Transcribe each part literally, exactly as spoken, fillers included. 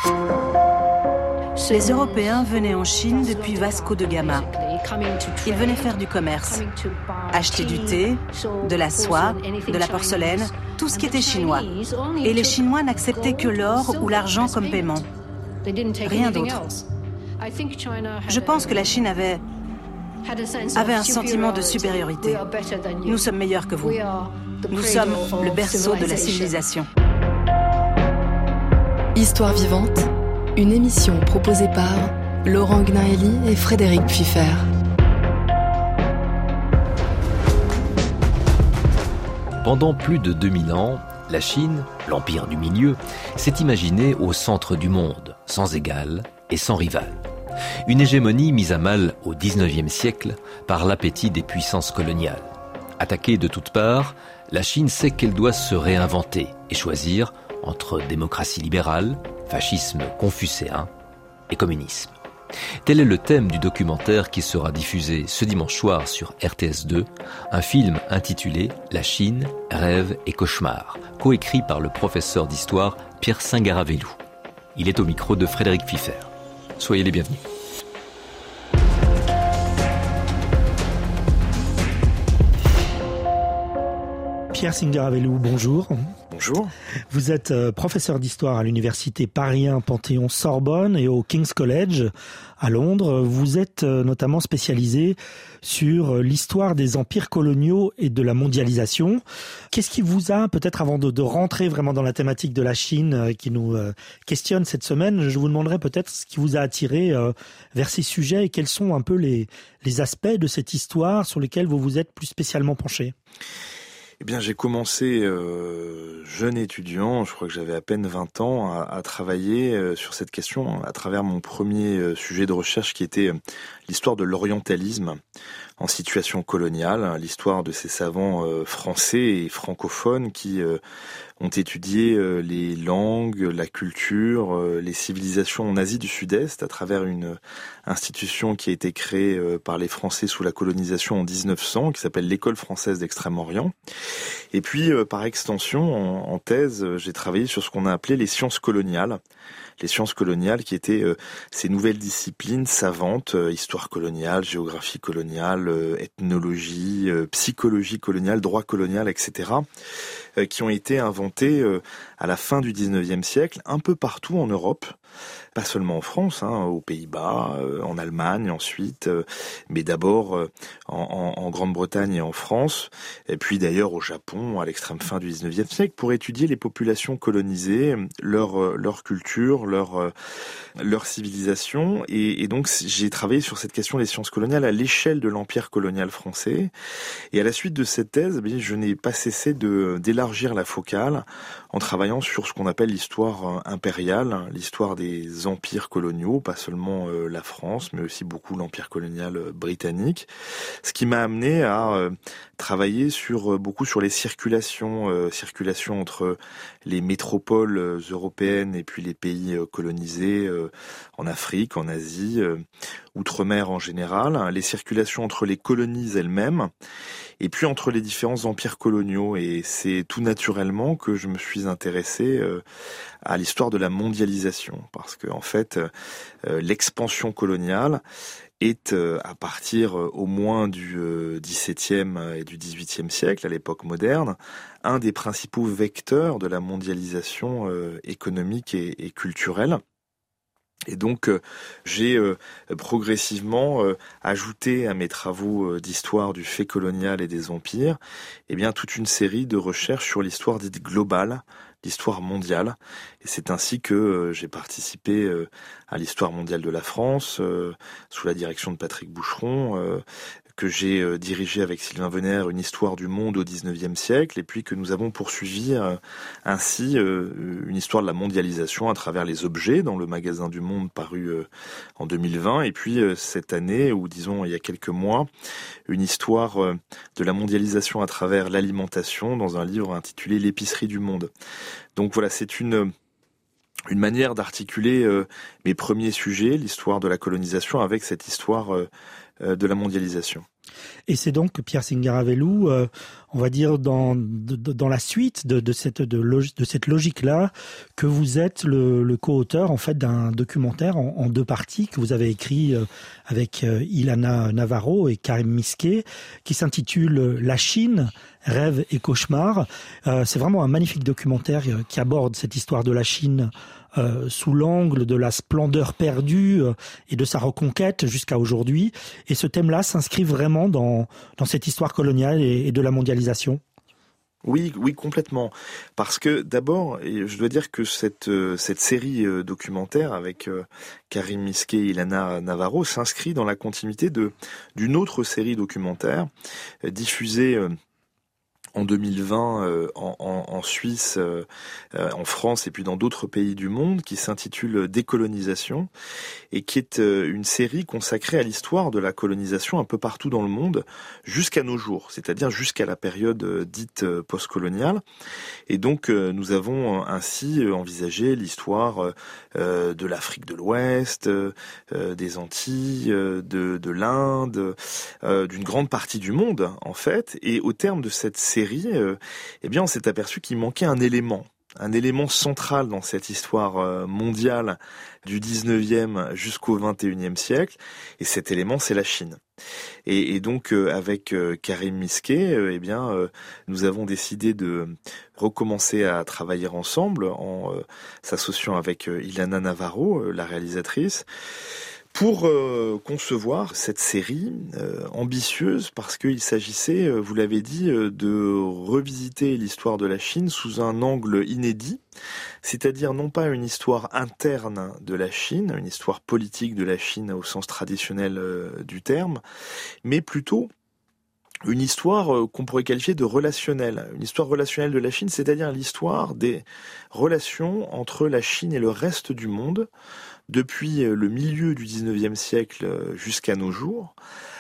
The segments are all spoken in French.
Les Européens venaient en Chine depuis Vasco de Gama. Ils venaient faire du commerce, acheter du thé, de la soie, de la porcelaine, tout ce qui était chinois. Et les Chinois n'acceptaient que l'or ou l'argent comme paiement. Rien d'autre. Je pense que la Chine avait, avait un sentiment de supériorité. Nous sommes meilleurs que vous. Nous sommes le berceau de la civilisation. Histoire vivante, une émission proposée par Laurent Gnaeli et Frédéric Pfiffer. Pendant plus de deux mille ans, la Chine, l'empire du milieu, s'est imaginée au centre du monde, sans égal et sans rival. Une hégémonie mise à mal au dix-neuvième siècle par l'appétit des puissances coloniales. Attaquée de toutes parts, la Chine sait qu'elle doit se réinventer et choisir entre démocratie libérale, fascisme confucéen et communisme. Tel est le thème du documentaire qui sera diffusé ce dimanche soir sur R T S deux, un film intitulé « La Chine, rêve et cauchemar », coécrit par le professeur d'histoire Pierre Singaravelou. Il est au micro de Frédéric Pfiffer. Soyez les bienvenus. Pierre Singaravelou, bonjour. Bonjour. Vous êtes euh, professeur d'histoire à l'université Paris un Panthéon-Sorbonne et au King's College à Londres. Vous êtes euh, notamment spécialisé sur euh, l'histoire des empires coloniaux et de la mondialisation. Qu'est-ce qui vous a, peut-être avant de, de rentrer vraiment dans la thématique de la Chine euh, qui nous euh, questionne cette semaine, je vous demanderai peut-être ce qui vous a attiré euh, vers ces sujets et quels sont un peu les, les aspects de cette histoire sur lesquels vous vous êtes plus spécialement penché. Eh bien, j'ai commencé euh, jeune étudiant, je crois que j'avais à peine vingt ans, à, à travailler euh, sur cette question à travers mon premier euh, sujet de recherche qui était euh, l'histoire de l'orientalisme en situation coloniale, l'histoire de ces savants euh, français et francophones qui euh, ont étudié euh, les langues, la culture, euh, les civilisations en Asie du Sud-Est à travers une institution qui a été créée euh, par les Français sous la colonisation en dix-neuf cents, qui s'appelle l'École française d'Extrême-Orient. Et puis, euh, par extension, en, en thèse, j'ai travaillé sur ce qu'on a appelé les sciences coloniales. Les sciences coloniales qui étaient euh, ces nouvelles disciplines savantes, euh, histoire coloniale, géographie coloniale, euh, ethnologie, euh, psychologie coloniale, droit colonial, et cetera, euh, qui ont été inventées euh, à la fin du dix-neuvième siècle, un peu partout en Europe. Pas seulement en France, hein, aux Pays-Bas, euh, en Allemagne ensuite, euh, mais d'abord euh, en, en, en Grande-Bretagne et en France, et puis d'ailleurs au Japon à l'extrême fin du dix-neuvième siècle, pour étudier les populations colonisées, leur, euh, leur culture, leur, euh, leur civilisation. Et, et donc j'ai travaillé sur cette question des sciences coloniales à l'échelle de l'empire colonial français. Et à la suite de cette thèse, eh je n'ai pas cessé de, d'élargir la focale en travaillant sur ce qu'on appelle l'histoire impériale, l'histoire des empires coloniaux, pas seulement euh, la France, mais aussi beaucoup l'empire colonial euh, britannique. Ce qui m'a amené à euh, travailler sur euh, beaucoup sur les circulations, euh, circulations entre les métropoles euh, européennes et puis les pays euh, colonisés euh, en Afrique, en Asie, euh, outre-mer en général, hein, les circulations entre les colonies elles-mêmes, et puis entre les différents empires coloniaux. Et c'est tout naturellement que je me suis intéressé euh, à l'histoire de la mondialisation, parce que en fait, euh, l'expansion coloniale est euh, à partir euh, au moins du euh, dix-septième et du dix-huitième siècle, à l'époque moderne, un des principaux vecteurs de la mondialisation euh, économique et, et culturelle. Et donc, euh, j'ai euh, progressivement euh, ajouté à mes travaux euh, d'histoire du fait colonial et des empires, eh bien, toute une série de recherches sur l'histoire dite globale, l'histoire mondiale. Et c'est ainsi que euh, j'ai participé euh, à l'histoire mondiale de la France, euh, sous la direction de Patrick Boucheron, euh, que j'ai euh, dirigé avec Sylvain Venère une histoire du monde au dix-neuvième siècle, et puis que nous avons poursuivi euh, ainsi euh, une histoire de la mondialisation à travers les objets dans le magazine du Monde paru euh, en deux mille vingt, et puis euh, cette année, ou disons il y a quelques mois, une histoire euh, de la mondialisation à travers l'alimentation dans un livre intitulé L'épicerie du monde. Donc voilà, c'est une une manière d'articuler euh, mes premiers sujets, l'histoire de la colonisation, avec cette histoire euh, de la mondialisation. Et c'est donc Pierre Singaravellu, euh, on va dire dans de, dans la suite de, de cette de, log, de cette logique-là, que vous êtes le, le co-auteur en fait d'un documentaire en, en deux parties que vous avez écrit euh, avec euh, Ilana Navarro et Karim Misquet, qui s'intitule La Chine, rêve et cauchemar. Euh, c'est vraiment un magnifique documentaire euh, qui aborde cette histoire de la Chine Euh, sous l'angle de la splendeur perdue euh, et de sa reconquête jusqu'à aujourd'hui. Et ce thème-là s'inscrit vraiment dans, dans cette histoire coloniale et, et de la mondialisation. Oui, oui, complètement. Parce que d'abord, je dois dire que cette, cette série documentaire avec Karim Misquet et Ilana Navarro s'inscrit dans la continuité de, d'une autre série documentaire diffusée en deux mille vingt euh, en, en, en Suisse, euh, en France et puis dans d'autres pays du monde, qui s'intitule Décolonisation et qui est euh, une série consacrée à l'histoire de la colonisation un peu partout dans le monde jusqu'à nos jours, c'est-à-dire jusqu'à la période euh, dite euh, postcoloniale. Et donc euh, nous avons ainsi envisagé l'histoire euh, de l'Afrique de l'Ouest, euh, des Antilles, euh, de, de l'Inde, euh, d'une grande partie du monde en fait. Et au terme de cette série, Euh, eh bien, on s'est aperçu qu'il manquait un élément, un élément central dans cette histoire euh, mondiale du dix-neuvième jusqu'au vingt et unième siècle. Et cet élément, c'est la Chine. Et, et donc, euh, avec euh, Karim Misquet, euh, eh bien, euh, nous avons décidé de recommencer à travailler ensemble en euh, s'associant avec euh, Ilana Navarro, euh, la réalisatrice, pour euh, concevoir cette série euh, ambitieuse, parce qu'il s'agissait, euh, vous l'avez dit, euh, de revisiter l'histoire de la Chine sous un angle inédit, c'est-à-dire non pas une histoire interne de la Chine, une histoire politique de la Chine au sens traditionnel euh, du terme, mais plutôt une histoire euh, qu'on pourrait qualifier de relationnelle, une histoire relationnelle de la Chine, c'est-à-dire l'histoire des relations entre la Chine et le reste du monde, depuis le milieu du dix-neuvième siècle jusqu'à nos jours,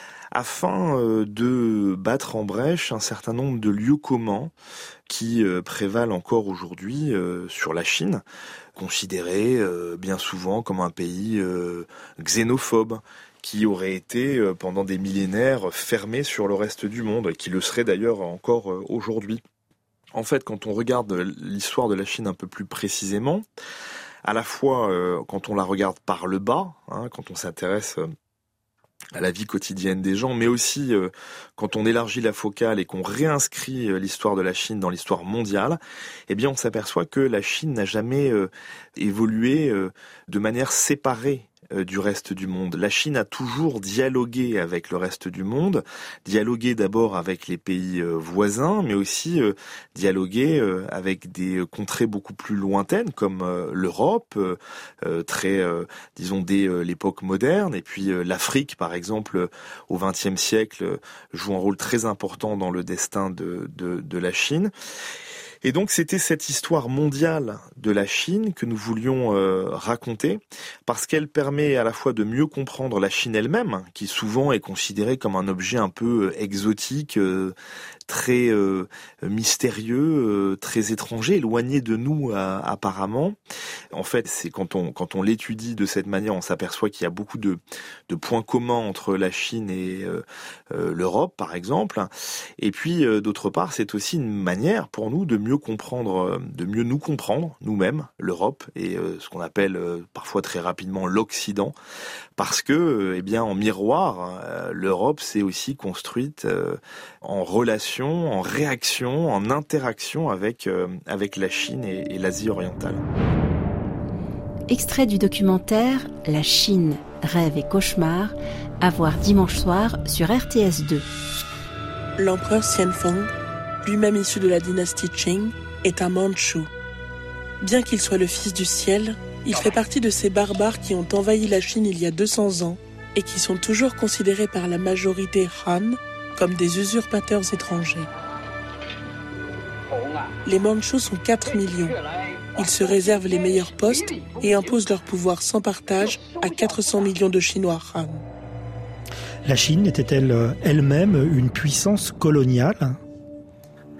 afin de battre en brèche un certain nombre de lieux communs qui prévalent encore aujourd'hui sur la Chine, considérée bien souvent comme un pays xénophobe, qui aurait été pendant des millénaires fermé sur le reste du monde, et qui le serait d'ailleurs encore aujourd'hui. En fait, quand on regarde l'histoire de la Chine un peu plus précisément, à la fois euh, quand on la regarde par le bas, hein, quand on s'intéresse euh, à la vie quotidienne des gens, mais aussi euh, quand on élargit la focale et qu'on réinscrit euh, l'histoire de la Chine dans l'histoire mondiale, eh bien on s'aperçoit que la Chine n'a jamais euh, évolué euh, de manière séparée du reste du monde. La Chine a toujours dialogué avec le reste du monde, dialogué d'abord avec les pays voisins, mais aussi dialogué avec des contrées beaucoup plus lointaines comme l'Europe, très, disons, dès l'époque moderne, et puis l'Afrique, par exemple, au vingtième siècle, joue un rôle très important dans le destin de, de, de la Chine. Et donc c'était cette histoire mondiale de la Chine que nous voulions euh, raconter, parce qu'elle permet à la fois de mieux comprendre la Chine elle-même, qui souvent est considérée comme un objet un peu exotique, euh, très euh, mystérieux, euh, très étranger, éloigné de nous euh, apparemment. En fait, c'est quand on quand on l'étudie de cette manière, on s'aperçoit qu'il y a beaucoup de de points communs entre la Chine et euh, euh, l'Europe, par exemple. Et puis euh, d'autre part, c'est aussi une manière pour nous de mieux comprendre, de mieux nous comprendre nous-mêmes, l'Europe et euh, ce qu'on appelle euh, parfois très rapidement l'Occident, parce que, euh, eh bien, en miroir, euh, l'Europe s'est aussi construite euh, en relation, en réaction, en interaction avec euh, avec la Chine et, et l'Asie orientale. Extrait du documentaire La Chine, rêve et cauchemar, à voir dimanche soir sur R T S deux. L'empereur Xianfeng, lui-même issu de la dynastie Qing, est un Mandchou. Bien qu'il soit le fils du ciel, il fait partie de ces barbares qui ont envahi la Chine il y a deux cents ans et qui sont toujours considérés par la majorité Han comme des usurpateurs étrangers. Les Mandchous sont quatre millions. Ils se réservent les meilleurs postes et imposent leur pouvoir sans partage à quatre cents millions de Chinois Han. La Chine était-elle elle-même une puissance coloniale ?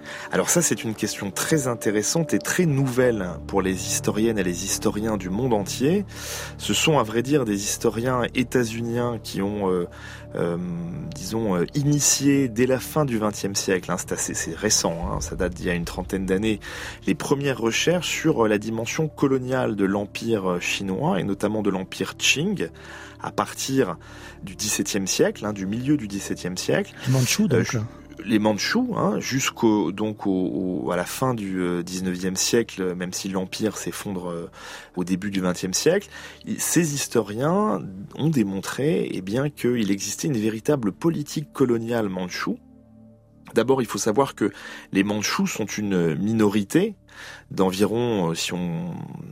Alors ça, c'est une question très intéressante et très nouvelle pour les historiennes et les historiens du monde entier. Ce sont, à vrai dire, des historiens états-uniens qui ont, euh, euh, disons, euh, initié dès la fin du vingtième siècle, hein, c'est assez c'est récent, hein, ça date d'il y a une trentaine d'années, les premières recherches sur la dimension coloniale de l'Empire chinois, et notamment de l'Empire Qing, à partir du dix-septième siècle, hein, du milieu du dix-septième siècle. Les Mandchous, donc. Euh, les Mandchous, hein, jusqu'au donc au, au, à la fin du euh, dix-neuvième siècle, même si l'empire s'effondre euh, au début du vingtième siècle, ces historiens ont démontré, eh bien, qu'il existait une véritable politique coloniale mandchoue. D'abord, il faut savoir que les Mandchous sont une minorité d'environ, si on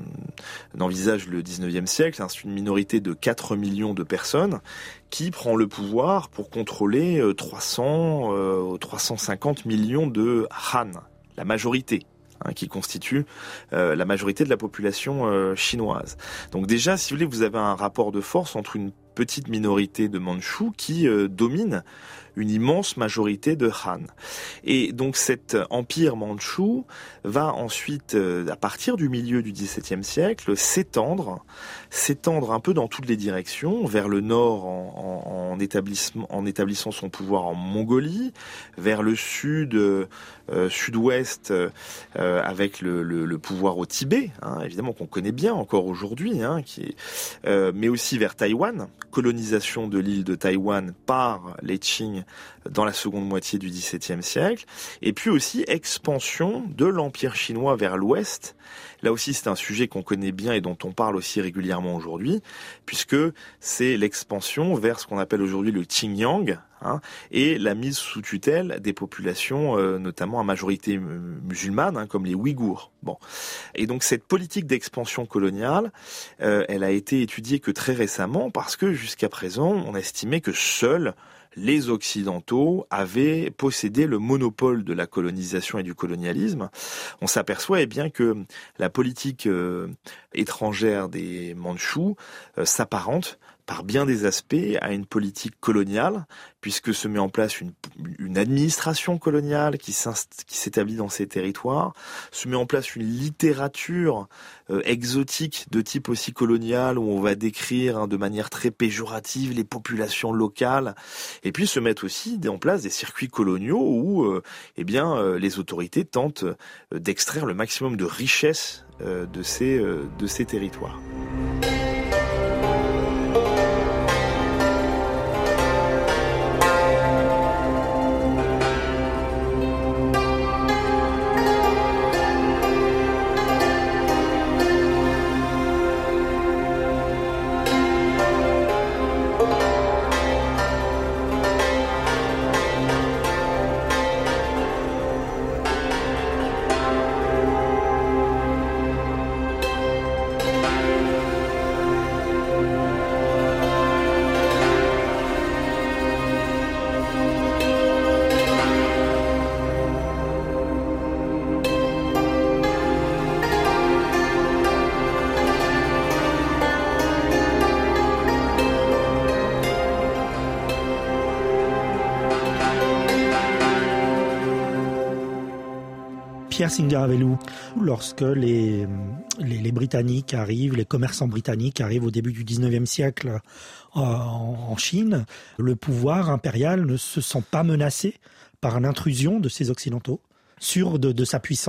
envisage le dix-neuvième siècle, hein, c'est une minorité de quatre millions de personnes qui prend le pouvoir pour contrôler trois cents, euh, trois cent cinquante millions de Han, la majorité. Hein, qui constitue euh, la majorité de la population euh, chinoise. Donc déjà, si vous voulez, vous avez un rapport de force entre une petite minorité de Mandchous qui euh, domine une immense majorité de Han. Et donc cet empire mandchou va ensuite, euh, à partir du milieu du dix-septième siècle, s'étendre, s'étendre un peu dans toutes les directions, vers le nord en, en, en, établissement, en établissant son pouvoir en Mongolie, vers le sud, euh, sud-ouest, euh, avec le, le, le pouvoir au Tibet, hein, évidemment qu'on connaît bien encore aujourd'hui, hein, qui est, euh, mais aussi vers Taïwan, colonisation de l'île de Taïwan par les Qing dans la seconde moitié du dix-septième siècle, et puis aussi expansion de l'Empire chinois vers l'ouest. Là aussi, c'est un sujet qu'on connaît bien et dont on parle aussi régulièrement aujourd'hui, puisque c'est l'expansion vers ce qu'on appelle aujourd'hui le Xinjiang, hein, et la mise sous tutelle des populations, euh, notamment à majorité musulmane, hein, comme les Ouïghours. Bon, et donc cette politique d'expansion coloniale, euh, elle a été étudiée que très récemment, parce que jusqu'à présent, on estimait que seuls les Occidentaux avaient possédé le monopole de la colonisation et du colonialisme. On s'aperçoit eh bien que la politique euh, étrangère des Mandchous euh, s'apparente par bien des aspects à une politique coloniale, puisque se met en place une, une administration coloniale qui, qui s'établit dans ces territoires, se met en place une littérature euh, exotique de type aussi colonial, où on va décrire hein, de manière très péjorative les populations locales, et puis se mettent aussi en place des circuits coloniaux où euh, eh bien, euh, les autorités tentent euh, d'extraire le maximum de richesse euh, de, ces, euh, de ces territoires. Pierre Singer-Avelou, lorsque les, les, les Britanniques arrivent, les commerçants britanniques arrivent au début du dix-neuvième siècle en, en Chine, le pouvoir impérial ne se sent pas menacé par l'intrusion de ces Occidentaux sur de, de sa puissance ?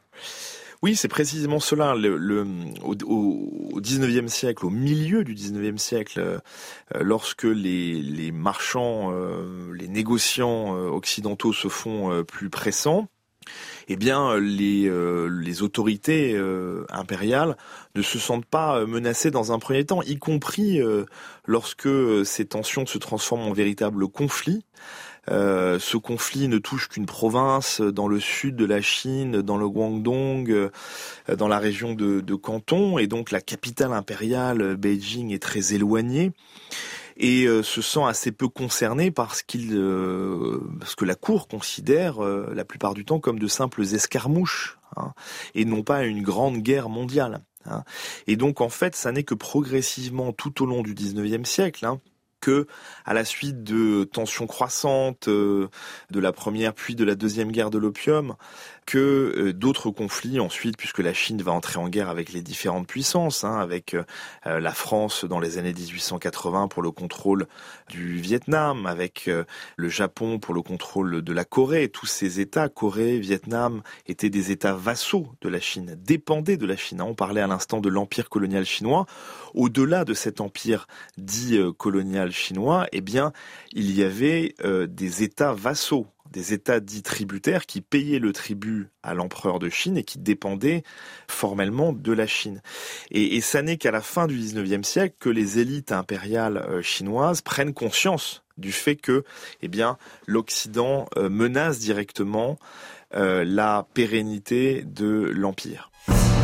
Oui, c'est précisément cela. Le, le, au, au dix-neuvième siècle, au milieu du dix-neuvième siècle, euh, lorsque les, les marchands, euh, les négociants euh, occidentaux se font euh, plus pressants, eh bien, les, euh, les autorités euh, impériales ne se sentent pas menacées dans un premier temps, y compris euh, lorsque ces tensions se transforment en véritable conflit. Euh, ce conflit ne touche qu'une province dans le sud de la Chine, dans le Guangdong, euh, dans la région de, de Canton, et donc la capitale impériale, Beijing, est très éloignée. Et euh, se sent assez peu concerné parce qu'il, euh, parce que la cour considère euh, la plupart du temps comme de simples escarmouches, hein, et non pas une grande guerre mondiale. Hein. Et donc en fait, ça n'est que progressivement tout au long du dix-neuvième siècle, hein, que, à la suite de tensions croissantes euh, de la première puis de la deuxième guerre de l'opium, que euh, d'autres conflits ensuite, puisque la Chine va entrer en guerre avec les différentes puissances, hein, avec euh, la France dans les années dix-huit cent quatre-vingts pour le contrôle du Vietnam, avec euh, le Japon pour le contrôle de la Corée. Tous ces États, Corée, Vietnam, étaient des États vassaux de la Chine, dépendaient de la Chine. On parlait à l'instant de l'empire colonial chinois. Au-delà de cet empire dit euh, colonial chinois, eh bien, il y avait euh, des États vassaux, des États dits tributaires qui payaient le tribut à l'empereur de Chine et qui dépendaient formellement de la Chine. Et, et ça n'est qu'à la fin du dix-neuvième siècle que les élites impériales euh, chinoises prennent conscience du fait que, eh bien, l'Occident euh, menace directement euh, la pérennité de l'empire.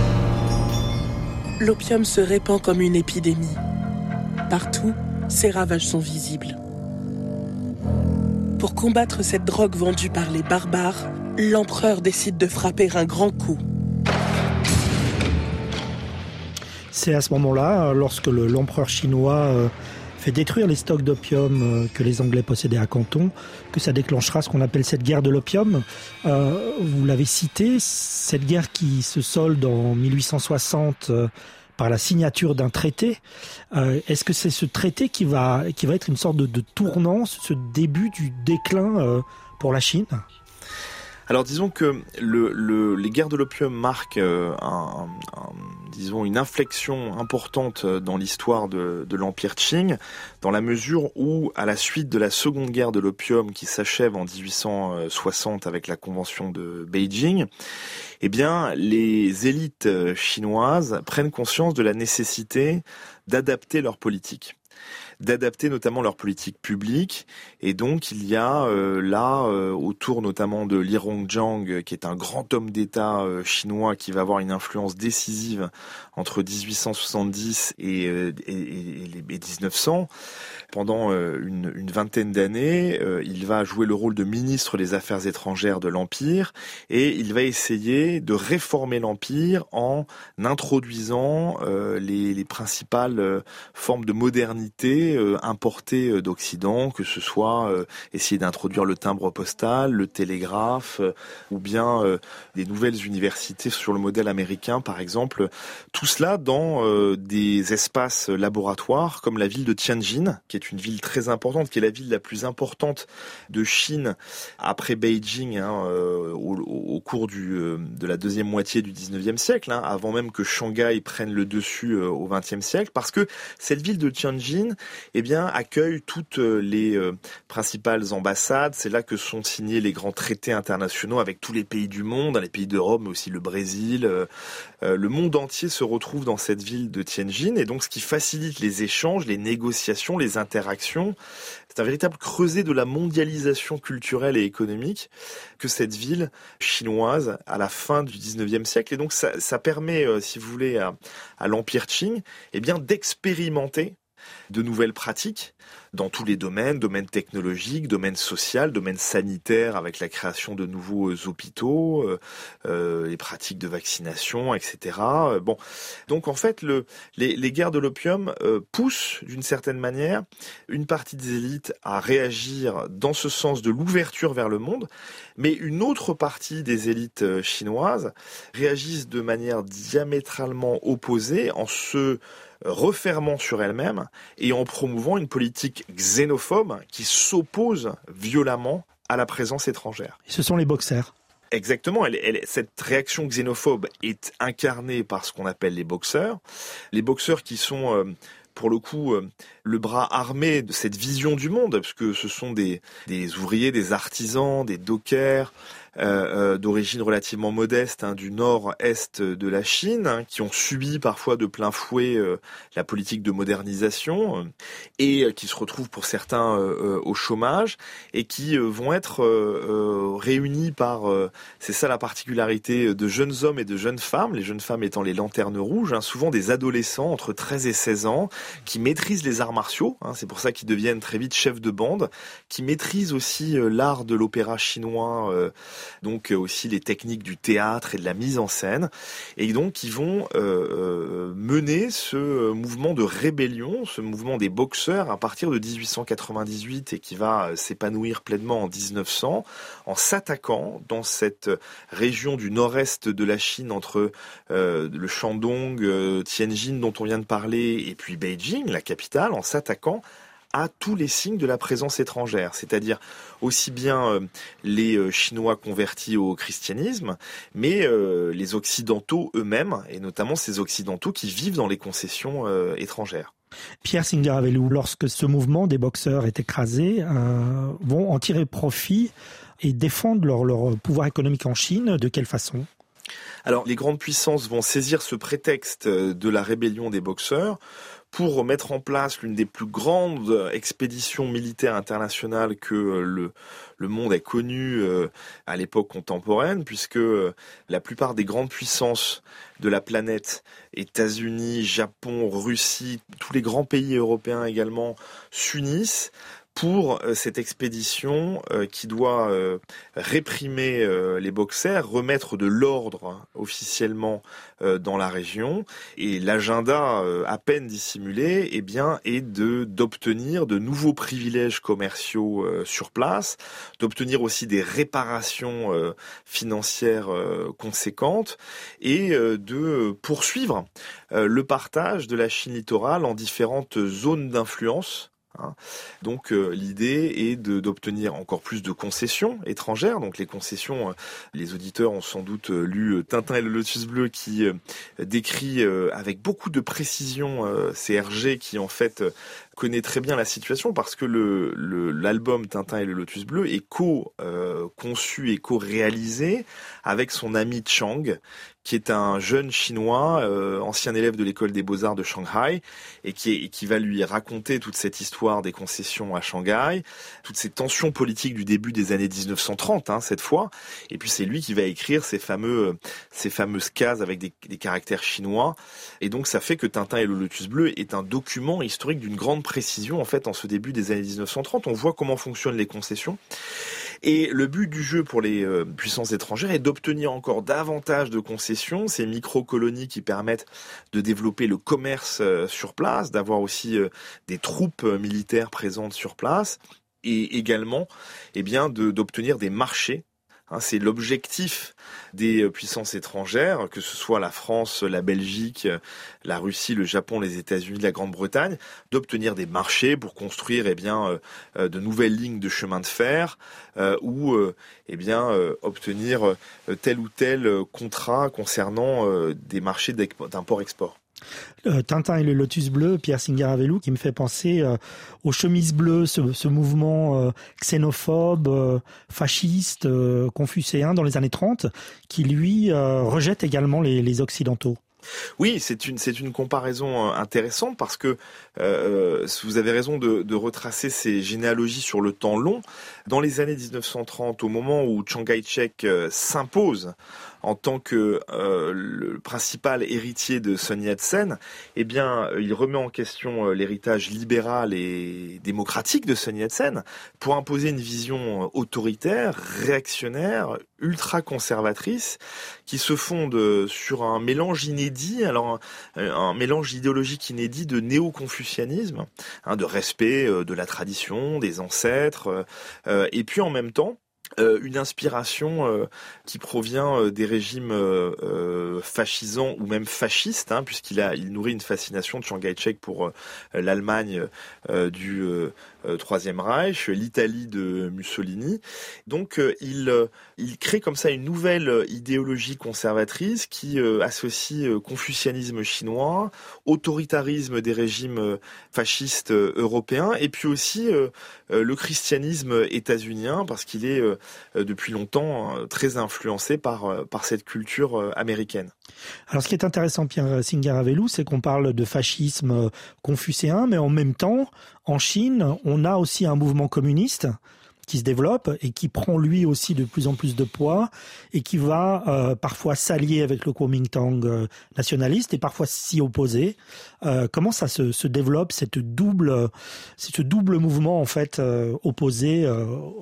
L'opium se répand comme une épidémie. Partout, ses ravages sont visibles. Pour combattre cette drogue vendue par les barbares, l'empereur décide de frapper un grand coup. C'est à ce moment-là, lorsque le, l'empereur chinois euh, fait détruire les stocks d'opium euh, que les Anglais possédaient à Canton, que ça déclenchera ce qu'on appelle cette guerre de l'opium. Euh, vous l'avez cité, cette guerre qui se solde en mille huit cent soixante euh, par la signature d'un traité. Euh, est-ce que c'est ce traité qui va, qui va être une sorte de, de tournant, ce début du déclin euh, pour la Chine ? Alors disons que le, le, les guerres de l'opium marquent euh, un, un, disons une inflexion importante dans l'histoire de, de l'empire Qing, dans la mesure où, à la suite de la seconde guerre de l'opium qui s'achève en dix-huit cent soixante avec la convention de Beijing, eh bien les élites chinoises prennent conscience de la nécessité d'adapter leur politique. d'adapter notamment leur politique publique. Et donc, il y a euh, là, euh, autour notamment de Li Hongzhang, qui est un grand homme d'État euh, chinois qui va avoir une influence décisive entre dix-huit cent soixante-dix et, euh, et, et, et dix-neuf cents. Pendant euh, une, une vingtaine d'années, euh, il va jouer le rôle de ministre des Affaires étrangères de l'Empire et il va essayer de réformer l'Empire en introduisant euh, les, les principales euh, formes de modernité euh, importées euh, d'Occident, que ce soit euh, essayer d'introduire le timbre postal, le télégraphe, euh, ou bien euh, des nouvelles universités sur le modèle américain, par exemple. Tout cela dans euh, des espaces laboratoires comme la ville de Tianjin, qui est une ville très importante, qui est la ville la plus importante de Chine après Beijing, hein, euh, au, au cours du, euh, de la deuxième moitié du dix-neuvième siècle, hein, avant même que Shanghai prenne le dessus euh, au vingtième siècle, parce que cette ville de Tianjin, eh bien, accueille toutes les euh, principales ambassades. C'est là que sont signés les grands traités internationaux avec tous les pays du monde, les pays d'Europe, mais aussi le Brésil. Euh, euh, le monde entier se retrouve dans cette ville de Tianjin, et donc ce qui facilite les échanges, les négociations, les interactions. C'est un véritable creuset de la mondialisation culturelle et économique que cette ville chinoise à la fin du dix-neuvième siècle. Et donc ça, ça permet, euh, si vous voulez, à, à l'Empire Qing, eh bien, d'expérimenter de nouvelles pratiques dans tous les domaines, domaines technologiques, domaines sociaux, domaines sanitaires avec la création de nouveaux hôpitaux, euh, euh, les pratiques de vaccination, et cetera. Bon, donc en fait, le, les, les guerres de l'opium euh, poussent d'une certaine manière une partie des élites à réagir dans ce sens de l'ouverture vers le monde, mais une autre partie des élites chinoises réagissent de manière diamétralement opposée en se refermant sur elle-même et en promouvant une politique xénophobe qui s'oppose violemment à la présence étrangère. Et ce sont les boxers. Exactement, elle, elle, cette réaction xénophobe est incarnée par ce qu'on appelle les boxeurs. Les boxeurs qui sont... Euh, pour le coup, euh, le bras armé de cette vision du monde, parce que ce sont des, des ouvriers, des artisans, des dockers, euh, euh, d'origine relativement modeste, hein, du nord-est de la Chine, hein, qui ont subi parfois de plein fouet euh, la politique de modernisation, euh, et euh, qui se retrouvent pour certains euh, euh, au chômage, et qui euh, vont être euh, euh, réunis par, euh, c'est ça la particularité, de jeunes hommes et de jeunes femmes, les jeunes femmes étant les lanternes rouges, hein, souvent des adolescents entre treize et seize ans, qui maîtrisent les arts martiaux, hein, c'est pour ça qu'ils deviennent très vite chefs de bande, qui maîtrisent aussi euh, l'art de l'opéra chinois, euh, donc euh, aussi les techniques du théâtre et de la mise en scène, et donc ils vont euh, euh, mener ce mouvement de rébellion, ce mouvement des boxeurs à partir de dix-huit cent quatre-vingt-dix-huit et qui va s'épanouir pleinement en dix-neuf cents, en s'attaquant dans cette région du nord-est de la Chine entre euh, le Shandong, euh, Tianjin dont on vient de parler, et puis Beijing, la capitale, en s'attaquant à tous les signes de la présence étrangère, c'est-à-dire aussi bien euh, les euh, Chinois convertis au christianisme, mais euh, les Occidentaux eux-mêmes, et notamment ces Occidentaux qui vivent dans les concessions euh, étrangères. Pierre Singer-Avelou, lorsque ce mouvement des boxeurs est écrasé, euh, vont en tirer profit et défendre leur, leur pouvoir économique en Chine. De quelle façon ? Alors, les grandes puissances vont saisir ce prétexte de la rébellion des boxeurs pour mettre en place l'une des plus grandes expéditions militaires internationales que le, le monde ait connues à l'époque contemporaine, puisque la plupart des grandes puissances de la planète, États-Unis, Japon, Russie, tous les grands pays européens également, s'unissent pour cette expédition qui doit réprimer les boxers, remettre de l'ordre officiellement dans la région. Et l'agenda à peine dissimulé, eh bien, est de d'obtenir de nouveaux privilèges commerciaux sur place, d'obtenir aussi des réparations financières conséquentes et de poursuivre le partage de la Chine littorale en différentes zones d'influence. Donc euh, l'idée est de, d'obtenir encore plus de concessions étrangères. Donc les concessions, euh, les auditeurs ont sans doute euh, lu Tintin et le Lotus Bleu qui euh, décrit euh, avec beaucoup de précision euh, c'est Hergé qui en fait euh, connaît très bien la situation parce que le, le l'album Tintin et le Lotus Bleu est co-conçu euh, et co-réalisé avec son ami Chang, qui est un jeune chinois, euh, ancien élève de l'école des beaux-arts de Shanghai, et qui, est, et qui va lui raconter toute cette histoire des concessions à Shanghai, toutes ces tensions politiques du début des années dix-neuf cent trente, hein, cette fois. Et puis c'est lui qui va écrire ces fameux, ces fameuses cases avec des, des caractères chinois. Et donc ça fait que Tintin et le Lotus Bleu est un document historique d'une grande précision, en fait, en ce début des années dix-neuf cent trente. On voit comment fonctionnent les concessions. Et le but du jeu pour les euh, puissances étrangères est d'obtenir encore davantage de concessions, ces micro-colonies qui permettent de développer le commerce euh, sur place, d'avoir aussi euh, des troupes euh, militaires présentes sur place, et également eh bien, de, d'obtenir des marchés. Hein, c'est l'objectif des puissances étrangères, que ce soit la France, la Belgique, la Russie, le Japon, les États-Unis, la Grande-Bretagne, d'obtenir des marchés pour construire eh bien euh, de nouvelles lignes de chemin de fer euh, ou euh, eh bien euh, obtenir euh, tel ou tel contrat concernant euh, des marchés d'import-export. Euh, Tintin et le Lotus Bleu, Pierre Singer-Avelou, qui me fait penser euh, aux chemises bleues, ce, ce mouvement euh, xénophobe, euh, fasciste, euh, confucéen dans les années trente, qui lui euh, rejette également les, les Occidentaux. Oui, c'est une c'est une comparaison intéressante parce que euh, vous avez raison de, de retracer ces généalogies sur le temps long. Dans les années dix-neuf cent trente, au moment où Chiang Kai-shek euh, s'impose en tant que euh, le principal héritier de Sun Yat-sen, eh bien, il remet en question euh, l'héritage libéral et démocratique de Sun Yat-sen pour imposer une vision autoritaire, réactionnaire, ultra-conservatrice, qui se fonde sur un mélange inédit, alors un, un mélange idéologique inédit de néo-confucianisme, hein, de respect euh, de la tradition, des ancêtres, euh, et puis en même temps, Euh, une inspiration euh, qui provient euh, des régimes euh, euh, fascisants ou même fascistes, hein, puisqu'il a, il nourrit une fascination de Chiang Kai-shek pour euh, l'Allemagne euh, du euh, Troisième Reich, l'Italie de Mussolini. Donc euh, il, euh, il crée comme ça une nouvelle idéologie conservatrice qui euh, associe euh, confucianisme chinois, autoritarisme des régimes euh, fascistes euh, européens, et puis aussi euh, euh, le christianisme états-unien, parce qu'il est euh, depuis longtemps euh, très influencé par, euh, par cette culture euh, américaine. Alors ce qui est intéressant, Pierre Singer-Avelou, c'est qu'on parle de fascisme confucéen, mais en même temps, en Chine, on a aussi un mouvement communiste qui se développe et qui prend lui aussi de plus en plus de poids et qui va euh, parfois s'allier avec le Kuomintang euh, nationaliste et parfois s'y opposer. Euh, comment ça se, se développe cette double, ce double mouvement en fait euh, opposé euh,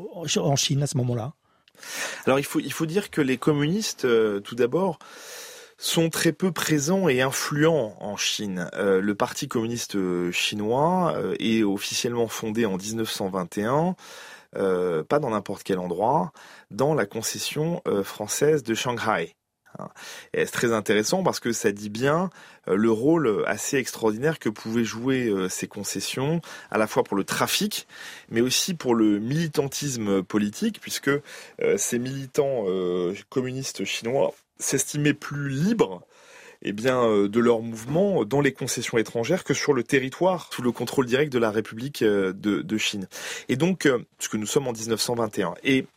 en Chine à ce moment-là? Alors il faut il faut dire que les communistes, euh, tout d'abord, sont très peu présents et influents en Chine. Euh, le Parti communiste chinois euh, est officiellement fondé en dix-neuf cent vingt et un, euh, pas dans n'importe quel endroit, dans la concession euh, française de Shanghai. Et c'est très intéressant parce que ça dit bien euh, le rôle assez extraordinaire que pouvaient jouer euh, ces concessions, à la fois pour le trafic, mais aussi pour le militantisme politique, puisque euh, ces militants euh, communistes chinois s'estimaient plus libres eh bien, euh, de leur mouvement dans les concessions étrangères que sur le territoire, sous le contrôle direct de la République euh, de, de Chine. Et donc, euh, puisque nous sommes en dix-neuf cent vingt et un, et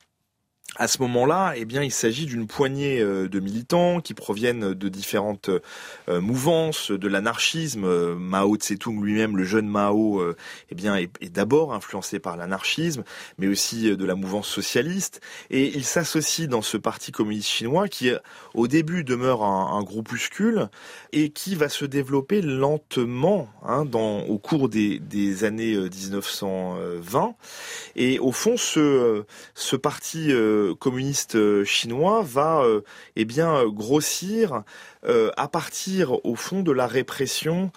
à ce moment-là, eh bien, il s'agit d'une poignée de militants qui proviennent de différentes euh, mouvances, de l'anarchisme. Euh, Mao Tse-tung lui-même, le jeune Mao, euh, eh bien, est, est d'abord influencé par l'anarchisme, mais aussi de la mouvance socialiste. Et il s'associe dans ce parti communiste chinois qui, au début, demeure un, un groupuscule et qui va se développer lentement hein, dans, au cours des, des années dix-neuf cent vingt. Et au fond, ce, ce parti euh, communiste chinois va euh, eh bien grossir euh, à partir au fond de la répression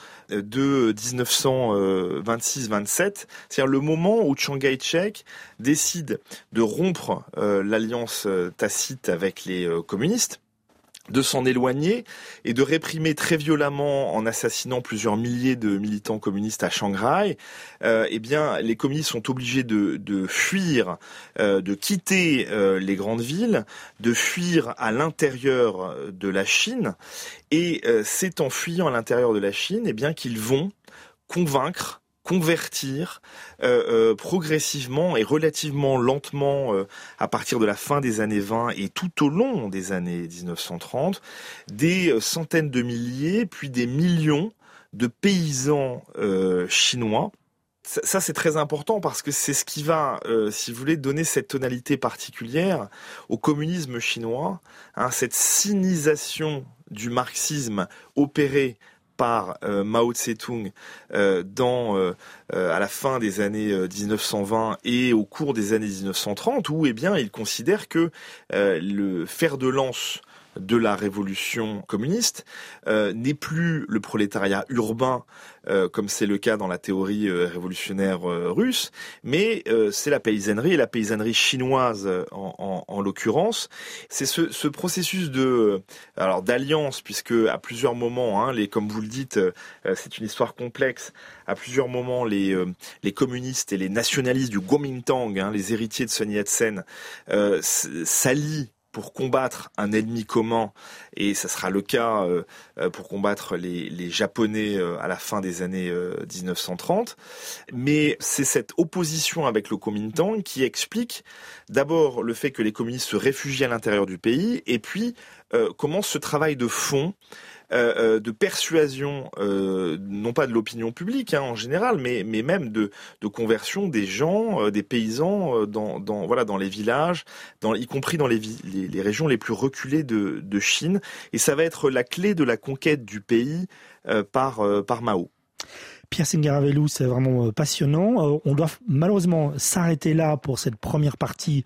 de dix-neuf cent vingt-six vingt-sept, c'est-à-dire le moment où Chiang Kai-shek décide de rompre euh, l'alliance tacite avec les euh, communistes, de s'en éloigner et de réprimer très violemment en assassinant plusieurs milliers de militants communistes à Shanghai. Euh, eh bien, les communistes sont obligés de, de fuir, euh, de quitter euh, les grandes villes, de fuir à l'intérieur de la Chine. Et euh, c'est en fuyant à l'intérieur de la Chine, eh bien, qu'ils vont convaincre, convertir euh, euh, progressivement et relativement lentement euh, à partir de la fin des années vingt et tout au long des années dix-neuf cent trente, des centaines de milliers, puis des millions de paysans euh, chinois. Ça, ça c'est très important parce que c'est ce qui va, euh, si vous voulez, donner cette tonalité particulière au communisme chinois, hein, cette sinisation du marxisme opérée par euh, Mao Tse-tung euh, dans euh, euh, à la fin des années euh, dix-neuf cent vingt et au cours des années dix-neuf cent trente, où eh bien il considère que euh, le fer de lance de la révolution communiste euh, n'est plus le prolétariat urbain euh, comme c'est le cas dans la théorie euh, révolutionnaire euh, russe, mais euh, c'est la paysannerie et la paysannerie chinoise euh, en, en, en l'occurrence. C'est ce, ce processus de alors d'alliance, puisque à plusieurs moments, hein, les comme vous le dites, euh, c'est une histoire complexe. À plusieurs moments, les euh, les communistes et les nationalistes du Kuomintang, hein, les héritiers de Sun Yat-sen, euh, s'allient pour combattre un ennemi commun, et ça sera le cas euh, pour combattre les, les Japonais euh, à la fin des années euh, dix-neuf cent trente. Mais c'est cette opposition avec le Kuomintang qui explique d'abord le fait que les communistes se réfugient à l'intérieur du pays, et puis euh, commence ce travail de fond, Euh, de persuasion, euh, non pas de l'opinion publique hein, en général, mais mais même de de conversion des gens, euh, des paysans euh, dans dans voilà dans les villages, dans y compris dans les, les les régions les plus reculées de de Chine, et ça va être la clé de la conquête du pays euh, par euh, par Mao. Pierre Singaravelou, c'est vraiment passionnant. Euh, on doit malheureusement s'arrêter là pour cette première partie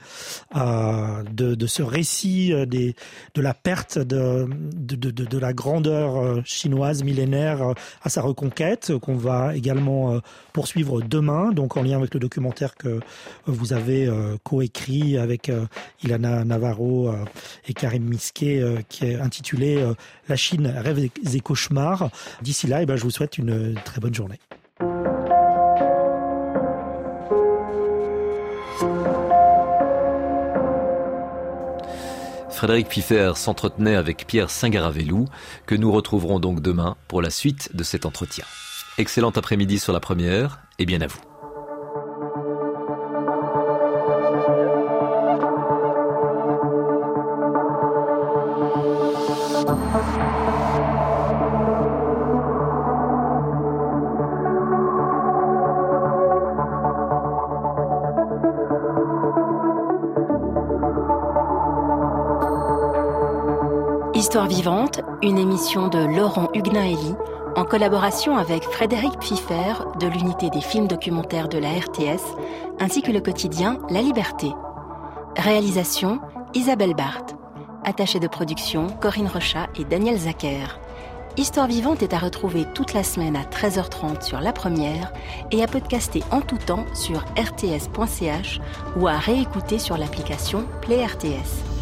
euh, de, de ce récit euh, des, de la perte de, de, de, de la grandeur chinoise millénaire euh, à sa reconquête, qu'on va également euh, poursuivre demain, donc en lien avec le documentaire que vous avez euh, coécrit avec euh, Ilana Navarro euh, et Karim Misquet, euh, qui est intitulé euh, « La Chine, rêves et cauchemars ». D'ici là, eh ben, je vous souhaite une très bonne journée. Frédéric Pfiffer s'entretenait avec Pierre Singaravelou, que nous retrouverons donc demain pour la suite de cet entretien. Excellent après-midi sur la première, et bien à vous. Thank you. Histoire vivante, une émission de Laurent Huguenin-Elie, en collaboration avec Frédéric Pfiffer de l'unité des films documentaires de la R T S, ainsi que le quotidien La Liberté. Réalisation, Isabelle Barthes. Attachée de production, Corinne Rochat et Daniel Zacher. Histoire vivante est à retrouver toute la semaine à treize heures trente sur La Première et à podcaster en tout temps sur r t s point c h ou à réécouter sur l'application Play R T S.